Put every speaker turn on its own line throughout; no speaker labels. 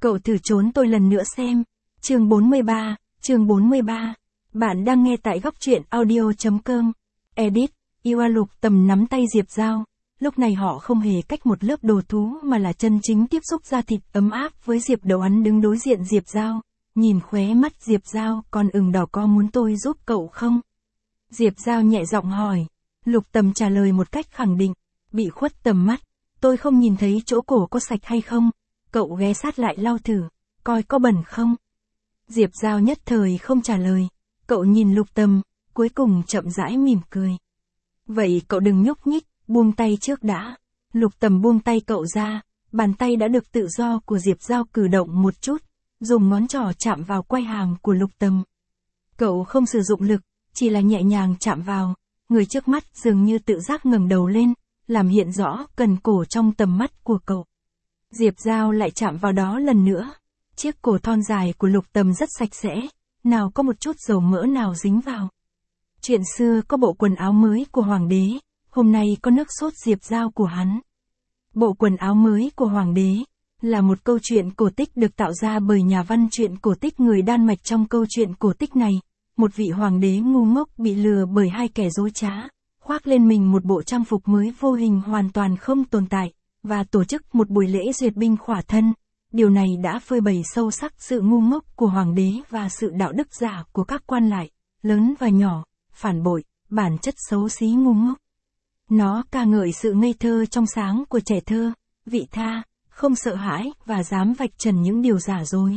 Cậu thử trốn tôi lần nữa xem. Chương 43. Bạn đang nghe tại góc truyện audio.com. Edit, Yêu Lục Tầm nắm tay Diệp Giao. Lúc này họ không hề cách một lớp đồ thú mà là chân chính tiếp xúc da thịt ấm áp với Diệp Đầu Ắn đứng đối diện Diệp Giao. Nhìn khóe mắt Diệp Giao còn ửng đỏ, có muốn tôi giúp cậu không? Diệp Giao nhẹ giọng hỏi. Lục Tầm trả lời một cách khẳng định. Bị khuất tầm mắt, tôi không nhìn thấy chỗ cổ có sạch hay không. Cậu ghé sát lại lau thử, coi có bẩn không? Diệp Giao nhất thời không trả lời. Cậu nhìn Lục Tầm, cuối cùng chậm rãi mỉm cười. Vậy cậu đừng nhúc nhích, buông tay trước đã. Lục Tầm buông tay cậu ra, bàn tay đã được tự do của Diệp Giao cử động một chút, dùng ngón trỏ chạm vào quai hàm của Lục Tầm. Cậu không sử dụng lực, chỉ là nhẹ nhàng chạm vào. Người trước mắt dường như tự giác ngẩng đầu lên, làm hiện rõ cần cổ trong tầm mắt của cậu. Diệp Giao lại chạm vào đó lần nữa. Chiếc cổ thon dài của Lục Tầm rất sạch sẽ, nào có một chút dầu mỡ nào dính vào. Chuyện xưa có bộ quần áo mới của Hoàng đế, hôm nay có nước sốt Diệp Giao của hắn. Bộ quần áo mới của Hoàng đế là một câu chuyện cổ tích được tạo ra bởi nhà văn truyện cổ tích người Đan Mạch. Trong câu chuyện cổ tích này, một vị hoàng đế ngu ngốc bị lừa bởi hai kẻ dối trá, khoác lên mình một bộ trang phục mới vô hình hoàn toàn không tồn tại, và tổ chức một buổi lễ duyệt binh khỏa thân. Điều này đã phơi bày sâu sắc sự ngu ngốc của hoàng đế và sự đạo đức giả của các quan lại, lớn và nhỏ, phản bội, bản chất xấu xí ngu ngốc. Nó ca ngợi sự ngây thơ trong sáng của trẻ thơ, vị tha, không sợ hãi và dám vạch trần những điều giả dối.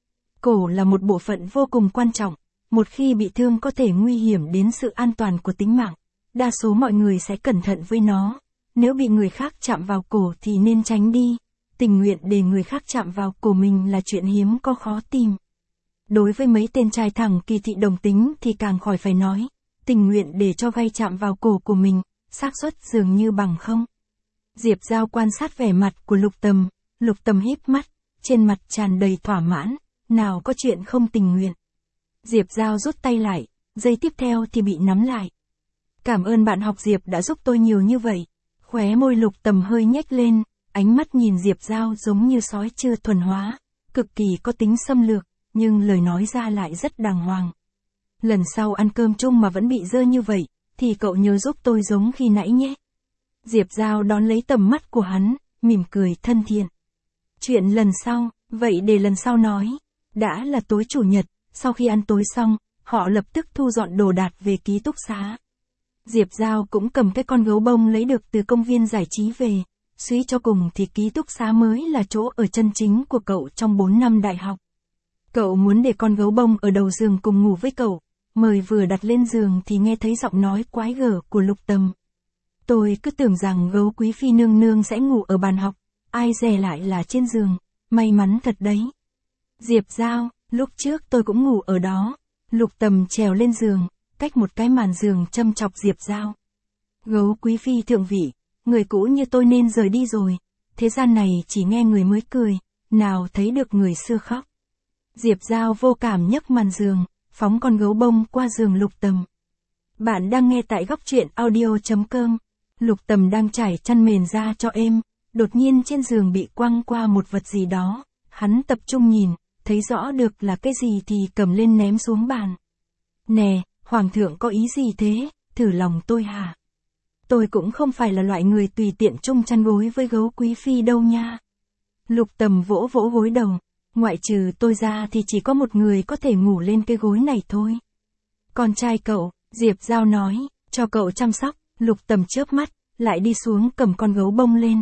Cổ là một bộ phận vô cùng quan trọng, một khi bị thương có thể nguy hiểm đến sự an toàn của tính mạng. Đa số mọi người sẽ cẩn thận với nó. Nếu bị người khác chạm vào cổ thì nên tránh đi. Tình nguyện để người khác chạm vào cổ mình là chuyện hiếm có khó tìm. Đối với mấy tên trai thẳng kỳ thị đồng tính thì càng khỏi phải nói. Tình nguyện để cho gai chạm vào cổ của mình, xác suất dường như bằng không. Diệp Giao quan sát vẻ mặt của Lục Tầm. Lục Tầm híp mắt, trên mặt tràn đầy thỏa mãn, nào có chuyện không tình nguyện. Diệp Giao rút tay lại, giây tiếp theo thì bị nắm lại. Cảm ơn bạn học Diệp đã giúp tôi nhiều như vậy. Khóe môi Lục Tầm hơi nhếch lên, ánh mắt nhìn Diệp Giao giống như sói chưa thuần hóa, cực kỳ có tính xâm lược, nhưng lời nói ra lại rất đàng hoàng. Lần sau ăn cơm chung mà vẫn bị dơ như vậy, thì cậu nhớ giúp tôi giống khi nãy nhé. Diệp Giao đón lấy tầm mắt của hắn, mỉm cười thân thiện. Chuyện lần sau, vậy để lần sau nói. Đã là tối chủ nhật, sau khi ăn tối xong, họ lập tức thu dọn đồ đạc về ký túc xá. Diệp Giao cũng cầm cái con gấu bông lấy được từ công viên giải trí về. Suy cho cùng thì ký túc xá mới là chỗ ở chân chính của cậu trong 4 năm đại học. Cậu muốn để con gấu bông ở đầu giường cùng ngủ với cậu. Mời vừa đặt lên giường thì nghe thấy giọng nói quái gở của Lục Tầm. Tôi cứ tưởng rằng gấu quý phi nương nương sẽ ngủ ở bàn học, ai dè lại là trên giường, may mắn thật đấy. Diệp Giao, lúc trước tôi cũng ngủ ở đó. Lục Tầm trèo lên giường, cách một cái màn giường châm chọc Diệp Giao. Gấu quý phi thượng vị, người cũ như tôi nên rời đi rồi. Thế gian này chỉ nghe người mới cười, nào thấy được người xưa khóc. Diệp Giao vô cảm nhấc màn giường, phóng con gấu bông qua giường Lục Tầm. Bạn đang nghe tại góc truyện audio.com. Lục Tầm đang trải chăn mền ra cho êm, đột nhiên trên giường bị quăng qua một vật gì đó. Hắn tập trung nhìn, thấy rõ được là cái gì thì cầm lên ném xuống bàn. Nè, Hoàng thượng có ý gì thế, thử lòng tôi hả? Tôi cũng không phải là loại người tùy tiện chung chăn gối với gấu quý phi đâu nha. Lục Tầm vỗ vỗ gối đầu, ngoại trừ tôi ra thì chỉ có một người có thể ngủ lên cái gối này thôi. Con trai cậu, Diệp Giao nói, cho cậu chăm sóc. Lục Tầm chớp mắt, lại đi xuống cầm con gấu bông lên.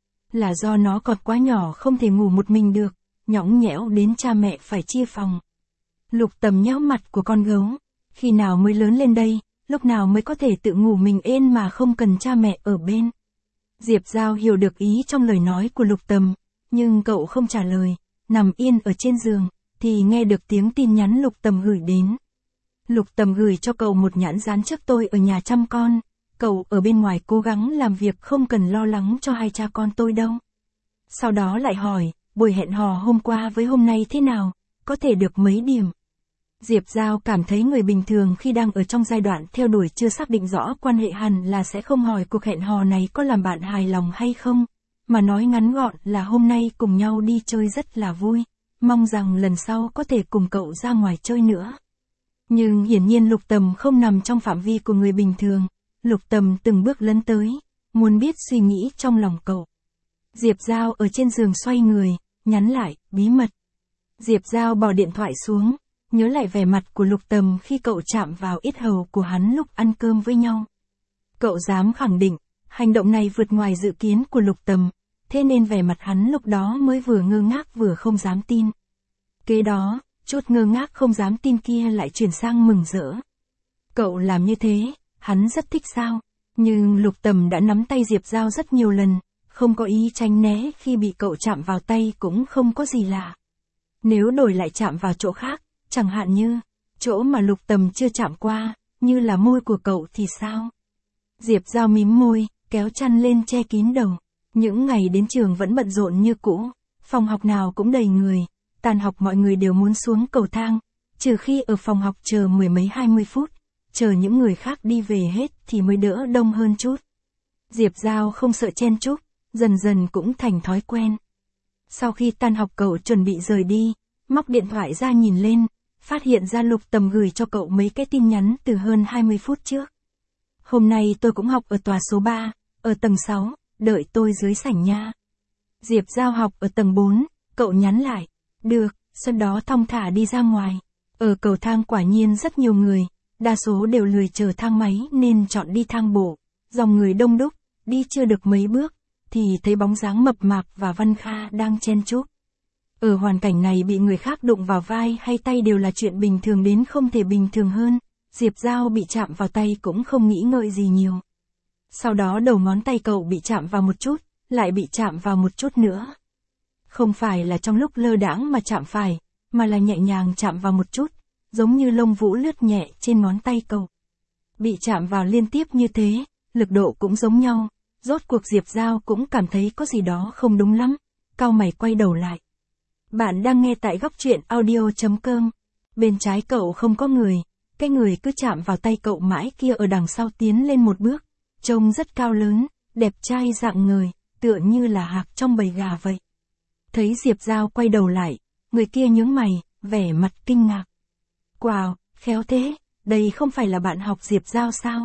Là do nó còn quá nhỏ không thể ngủ một mình được, nhõng nhẽo đến cha mẹ phải chia phòng. Lục Tầm nhéo mặt của con gấu, khi nào mới lớn lên đây, lúc nào mới có thể tự ngủ mình êm mà không cần cha mẹ ở bên. Diệp Giao hiểu được ý trong lời nói của Lục Tầm, nhưng cậu không trả lời, nằm yên ở trên giường, thì nghe được tiếng tin nhắn Lục Tầm gửi đến. Lục Tầm gửi cho cậu một nhãn dán trước tôi ở nhà chăm con, cậu ở bên ngoài cố gắng làm việc không cần lo lắng cho hai cha con tôi đâu. Sau đó lại hỏi, buổi hẹn hò hôm qua với hôm nay thế nào, có thể được mấy điểm? Diệp Giao cảm thấy người bình thường khi đang ở trong giai đoạn theo đuổi chưa xác định rõ quan hệ hẳn là sẽ không hỏi cuộc hẹn hò này có làm bạn hài lòng hay không, mà nói ngắn gọn là hôm nay cùng nhau đi chơi rất là vui, mong rằng lần sau có thể cùng cậu ra ngoài chơi nữa. Nhưng hiển nhiên Lục Tầm không nằm trong phạm vi của người bình thường, Lục Tầm từng bước lấn tới, muốn biết suy nghĩ trong lòng cậu. Diệp Giao ở trên giường xoay người, nhắn lại, bí mật. Diệp Giao bỏ điện thoại xuống, nhớ lại vẻ mặt của Lục Tầm khi cậu chạm vào yết hầu của hắn lúc ăn cơm với nhau. Cậu dám khẳng định, hành động này vượt ngoài dự kiến của Lục Tầm, thế nên vẻ mặt hắn lúc đó mới vừa ngơ ngác vừa không dám tin. Kế đó, chút ngơ ngác không dám tin kia lại chuyển sang mừng rỡ. Cậu làm như thế, hắn rất thích sao? Nhưng Lục Tầm đã nắm tay Diệp Giao rất nhiều lần, không có ý tránh né khi bị cậu chạm vào tay cũng không có gì lạ. Nếu đổi lại chạm vào chỗ khác, chẳng hạn như, chỗ mà Lục Tầm chưa chạm qua, như là môi của cậu thì sao? Diệp Giao mím môi, kéo chăn lên che kín đầu. Những ngày đến trường vẫn bận rộn như cũ, phòng học nào cũng đầy người, tan học mọi người đều muốn xuống cầu thang, trừ khi ở phòng học chờ mười mấy 20 phút, chờ những người khác đi về hết thì mới đỡ đông hơn chút. Diệp Giao không sợ chen chúc, dần dần cũng thành thói quen. Sau khi tan học cậu chuẩn bị rời đi, móc điện thoại ra nhìn lên, phát hiện ra Lục Tầm gửi cho cậu mấy cái tin nhắn từ hơn 20 phút trước. Hôm nay tôi cũng học ở tòa số 3, ở tầng 6, đợi tôi dưới sảnh nha. Diệp Giao học ở tầng 4, cậu nhắn lại, được, sau đó thong thả đi ra ngoài. Ở cầu thang quả nhiên rất nhiều người, đa số đều lười chờ thang máy nên chọn đi thang bộ, dòng người đông đúc, đi chưa được mấy bước, thì thấy bóng dáng mập mạp và Văn Kha đang chen chúc. Ở hoàn cảnh này bị người khác đụng vào vai hay tay đều là chuyện bình thường đến không thể bình thường hơn, Diệp Giao bị chạm vào tay cũng không nghĩ ngợi gì nhiều. Sau đó đầu ngón tay cậu bị chạm vào một chút, lại bị chạm vào một chút nữa. Không phải là trong lúc lơ đãng mà chạm phải, mà là nhẹ nhàng chạm vào một chút, giống như lông vũ lướt nhẹ trên ngón tay cậu. Bị chạm vào liên tiếp như thế, lực độ cũng giống nhau, rốt cuộc Diệp Giao cũng cảm thấy có gì đó không đúng lắm, cau mày quay đầu lại. Bạn đang nghe tại góc truyện audio.com. Bên trái cậu không có người, cái người cứ chạm vào tay cậu mãi kia ở đằng sau tiến lên một bước, trông rất cao lớn, đẹp trai rạng ngời, tựa như là hạc trong bầy gà vậy. Thấy Diệp Giao quay đầu lại, người kia nhướng mày, vẻ mặt kinh ngạc. Wow, khéo thế, đây không phải là bạn học Diệp Giao sao?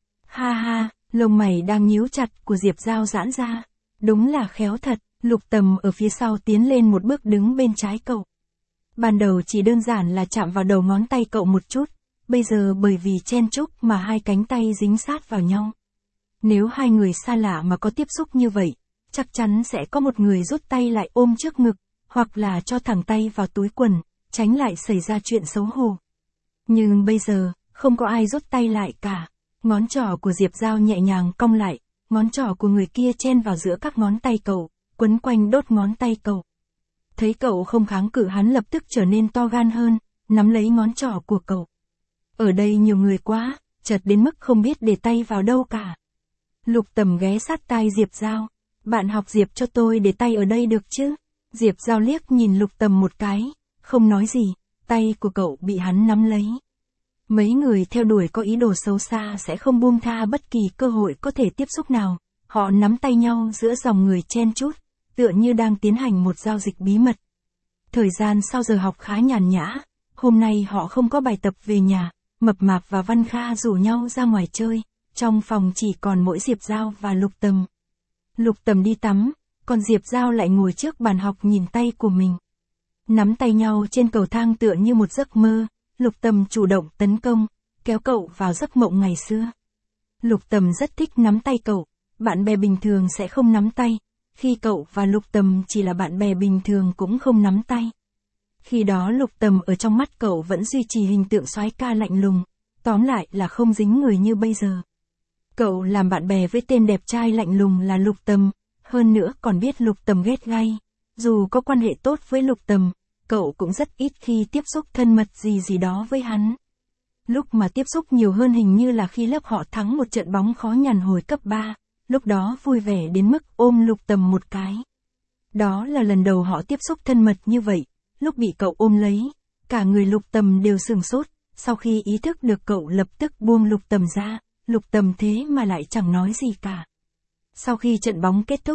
Ha ha, lông mày đang nhíu chặt của Diệp Giao giãn ra. Đúng là khéo thật, Lục Tầm ở phía sau tiến lên một bước đứng bên trái cậu. Ban đầu chỉ đơn giản là chạm vào đầu ngón tay cậu một chút, bây giờ bởi vì chen chúc mà hai cánh tay dính sát vào nhau. Nếu hai người xa lạ mà có tiếp xúc như vậy, chắc chắn sẽ có một người rút tay lại ôm trước ngực, hoặc là cho thẳng tay vào túi quần, tránh lại xảy ra chuyện xấu hổ. Nhưng bây giờ, không có ai rút tay lại cả. Ngón trỏ của Diệp Giao nhẹ nhàng cong lại, ngón trỏ của người kia chen vào giữa các ngón tay cậu, quấn quanh đốt ngón tay cậu. Thấy cậu không kháng cự hắn lập tức trở nên to gan hơn, nắm lấy ngón trỏ của cậu. Ở đây nhiều người quá, chật đến mức không biết để tay vào đâu cả. Lục Tầm ghé sát tai Diệp Giao. Bạn học Diệp cho tôi để tay ở đây được chứ? Diệp Giao liếc nhìn Lục Tầm một cái, không nói gì, tay của cậu bị hắn nắm lấy. Mấy người theo đuổi có ý đồ xấu xa sẽ không buông tha bất kỳ cơ hội có thể tiếp xúc nào. Họ nắm tay nhau giữa dòng người chen chúc, tựa như đang tiến hành một giao dịch bí mật. Thời gian sau giờ học khá nhàn nhã, hôm nay họ không có bài tập về nhà, Mập Mạp và Văn Kha rủ nhau ra ngoài chơi, trong phòng chỉ còn mỗi Diệp Giao và Lục Tầm. Lục Tầm đi tắm, còn Diệp Giao lại ngồi trước bàn học nhìn tay của mình. Nắm tay nhau trên cầu thang tựa như một giấc mơ, Lục Tầm chủ động tấn công, kéo cậu vào giấc mộng ngày xưa. Lục Tầm rất thích nắm tay cậu, bạn bè bình thường sẽ không nắm tay, khi cậu và Lục Tầm chỉ là bạn bè bình thường cũng không nắm tay. Khi đó Lục Tầm ở trong mắt cậu vẫn duy trì hình tượng soái ca lạnh lùng, tóm lại là không dính người như bây giờ. Cậu làm bạn bè với tên đẹp trai lạnh lùng là Lục Tầm, hơn nữa còn biết Lục Tầm ghét gay. Dù có quan hệ tốt với Lục Tầm, cậu cũng rất ít khi tiếp xúc thân mật gì đó với hắn. Lúc mà tiếp xúc nhiều hơn hình như là khi lớp họ thắng một trận bóng khó nhằn hồi cấp 3, lúc đó vui vẻ đến mức ôm Lục Tầm một cái. Đó là lần đầu họ tiếp xúc thân mật như vậy, lúc bị cậu ôm lấy, cả người Lục Tầm đều sửng sốt, sau khi ý thức được cậu lập tức buông Lục Tầm ra, Lục Tầm thế mà lại chẳng nói gì cả. Sau khi trận bóng kết thúc,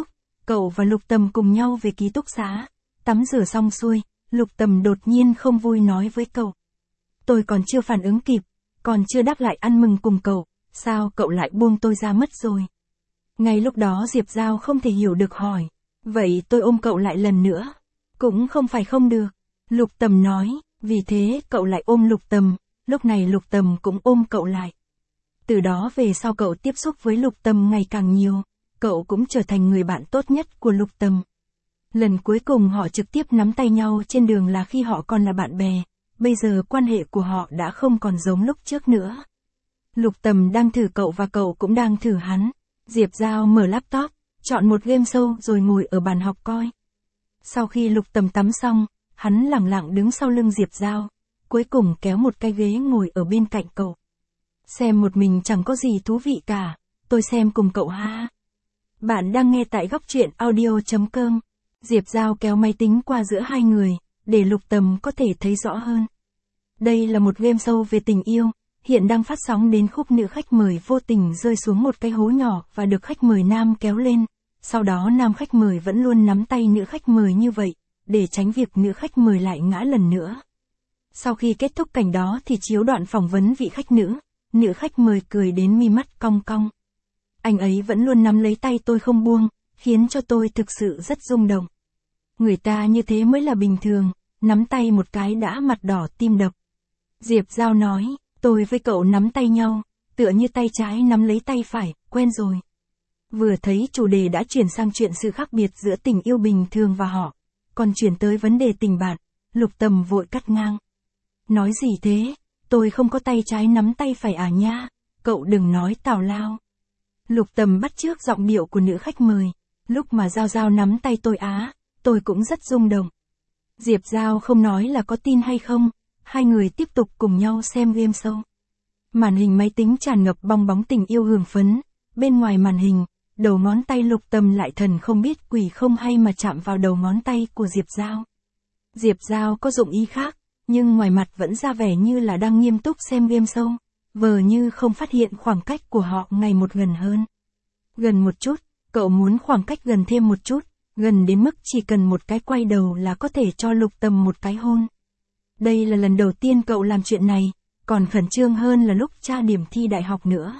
cậu và Lục Tầm cùng nhau về ký túc xá, tắm rửa xong xuôi, Lục Tầm đột nhiên không vui nói với cậu. Tôi còn chưa phản ứng kịp, còn chưa đáp lại ăn mừng cùng cậu, sao cậu lại buông tôi ra mất rồi? Ngay lúc đó Diệp Giao không thể hiểu được hỏi, vậy tôi ôm cậu lại lần nữa, cũng không phải không được. Lục Tầm nói, vì thế cậu lại ôm Lục Tầm, lúc này Lục Tầm cũng ôm cậu lại. Từ đó về sau cậu tiếp xúc với Lục Tầm ngày càng nhiều, cậu cũng trở thành người bạn tốt nhất của Lục Tầm. Lần cuối cùng họ trực tiếp nắm tay nhau trên đường là khi họ còn là bạn bè, bây giờ quan hệ của họ đã không còn giống lúc trước nữa. Lục Tầm đang thử cậu và cậu cũng đang thử hắn. Diệp Giao mở laptop, chọn một game show rồi ngồi ở bàn học coi. Sau khi Lục Tầm tắm xong, hắn lẳng lặng đứng sau lưng Diệp Giao, cuối cùng kéo một cái ghế ngồi ở bên cạnh cậu. Xem một mình chẳng có gì thú vị cả, tôi xem cùng cậu ha. Bạn đang nghe tại góc truyện audio.com. Diệp Giao kéo máy tính qua giữa hai người, để Lục Tầm có thể thấy rõ hơn. Đây là một game show về tình yêu, hiện đang phát sóng đến khúc nữ khách mời vô tình rơi xuống một cái hố nhỏ và được khách mời nam kéo lên. Sau đó nam khách mời vẫn luôn nắm tay nữ khách mời như vậy, để tránh việc nữ khách mời lại ngã lần nữa. Sau khi kết thúc cảnh đó thì chiếu đoạn phỏng vấn vị khách nữ khách mời cười đến mi mắt cong cong. Anh ấy vẫn luôn nắm lấy tay tôi không buông, khiến cho tôi thực sự rất rung động. Người ta như thế mới là bình thường, nắm tay một cái đã mặt đỏ tim đập. Diệp Giao nói, tôi với cậu nắm tay nhau, tựa như tay trái nắm lấy tay phải, quen rồi. Vừa thấy chủ đề đã chuyển sang chuyện sự khác biệt giữa tình yêu bình thường và họ, còn chuyển tới vấn đề tình bạn, Lục Tầm vội cắt ngang. Nói gì thế, tôi không có tay trái nắm tay phải à nha, cậu đừng nói tào lao. Lục Tầm bắt chước giọng điệu của nữ khách mời, lúc mà Giao Giao nắm tay tôi tôi cũng rất rung động. Diệp Giao không nói là có tin hay không, hai người tiếp tục cùng nhau xem game show. Màn hình máy tính tràn ngập bong bóng tình yêu hương phấn, bên ngoài màn hình, đầu ngón tay Lục Tầm lại thần không biết quỷ không hay mà chạm vào đầu ngón tay của Diệp Giao. Diệp Giao có dụng ý khác, nhưng ngoài mặt vẫn ra vẻ như là đang nghiêm túc xem game show, vờ như không phát hiện khoảng cách của họ ngày một gần hơn. Gần một chút, cậu muốn khoảng cách gần thêm một chút, gần đến mức chỉ cần một cái quay đầu là có thể cho Lục Tầm một cái hôn. Đây là lần đầu tiên cậu làm chuyện này, còn khẩn trương hơn là lúc tra điểm thi đại học nữa.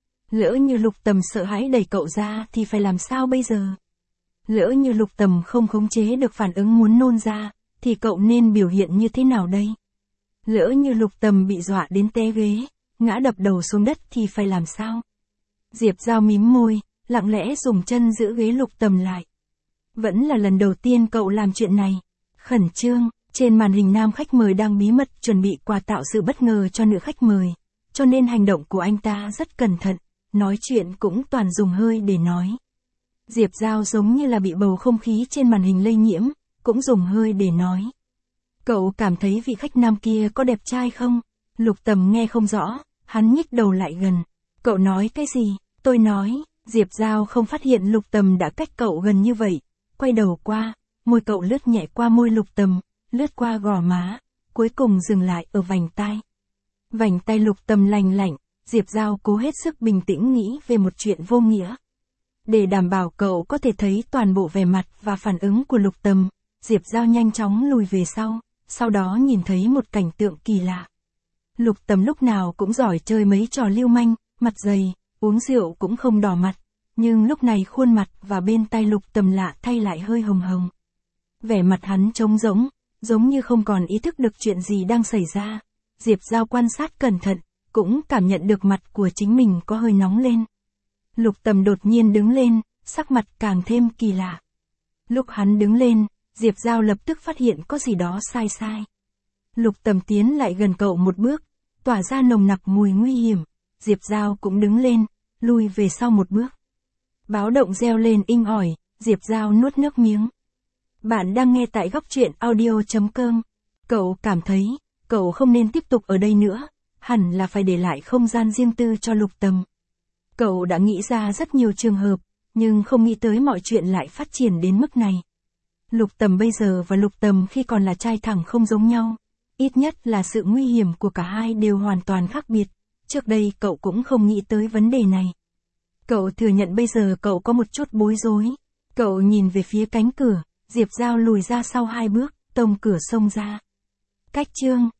Lỡ như Lục Tầm sợ hãi đẩy cậu ra thì phải làm sao bây giờ? Lỡ như Lục Tầm không khống chế được phản ứng muốn nôn ra, thì cậu nên biểu hiện như thế nào đây? Lỡ như Lục Tầm bị dọa đến té ghế, ngã đập đầu xuống đất thì phải làm sao? Diệp Giao mím môi, lặng lẽ dùng chân giữ ghế Lục Tầm lại. Vẫn là lần đầu tiên cậu làm chuyện này. Khẩn trương, trên màn hình nam khách mời đang bí mật chuẩn bị quà tạo sự bất ngờ cho nữ khách mời, cho nên hành động của anh ta rất cẩn thận, nói chuyện cũng toàn dùng hơi để nói. Diệp Giao giống như là bị bầu không khí trên màn hình lây nhiễm, cũng dùng hơi để nói. Cậu cảm thấy vị khách nam kia có đẹp trai không? Lục Tầm nghe không rõ, hắn nhích đầu lại gần. Cậu nói cái gì? Tôi nói. Diệp Giao không phát hiện Lục Tầm đã cách cậu gần như vậy, quay đầu qua, môi cậu lướt nhẹ qua môi Lục Tầm, lướt qua gò má, cuối cùng dừng lại ở vành tai. Vành tay Lục Tầm lành lạnh, Diệp Giao cố hết sức bình tĩnh nghĩ về một chuyện vô nghĩa. Để đảm bảo cậu có thể thấy toàn bộ vẻ mặt và phản ứng của Lục Tầm, Diệp Giao nhanh chóng lùi về sau đó nhìn thấy một cảnh tượng kỳ lạ. Lục Tầm lúc nào cũng giỏi chơi mấy trò lưu manh, mặt dày, uống rượu cũng không đỏ mặt, nhưng lúc này khuôn mặt và bên tai Lục Tầm lạ thay lại hơi hồng hồng. Vẻ mặt hắn trống rỗng, giống như không còn ý thức được chuyện gì đang xảy ra. Diệp Giao quan sát cẩn thận, cũng cảm nhận được mặt của chính mình có hơi nóng lên. Lục Tầm đột nhiên đứng lên, sắc mặt càng thêm kỳ lạ. Lúc hắn đứng lên, Diệp Giao lập tức phát hiện có gì đó sai. Lục Tầm tiến lại gần cậu một bước, tỏa ra nồng nặc mùi nguy hiểm. Diệp Giao cũng đứng lên, lui về sau một bước. Báo động reo lên inh ỏi, Diệp Giao nuốt nước miếng. Bạn đang nghe tại góc truyện audio.com. Cậu cảm thấy, cậu không nên tiếp tục ở đây nữa, hẳn là phải để lại không gian riêng tư cho Lục Tầm. Cậu đã nghĩ ra rất nhiều trường hợp, nhưng không nghĩ tới mọi chuyện lại phát triển đến mức này. Lục Tầm bây giờ và Lục Tầm khi còn là trai thẳng không giống nhau. Ít nhất là sự nguy hiểm của cả hai đều hoàn toàn khác biệt. Trước đây cậu cũng không nghĩ tới vấn đề này. Cậu thừa nhận bây giờ cậu có một chút bối rối. Cậu nhìn về phía cánh cửa, Diệp Giao lùi ra sau 2 bước, tông cửa xông ra. Cách chương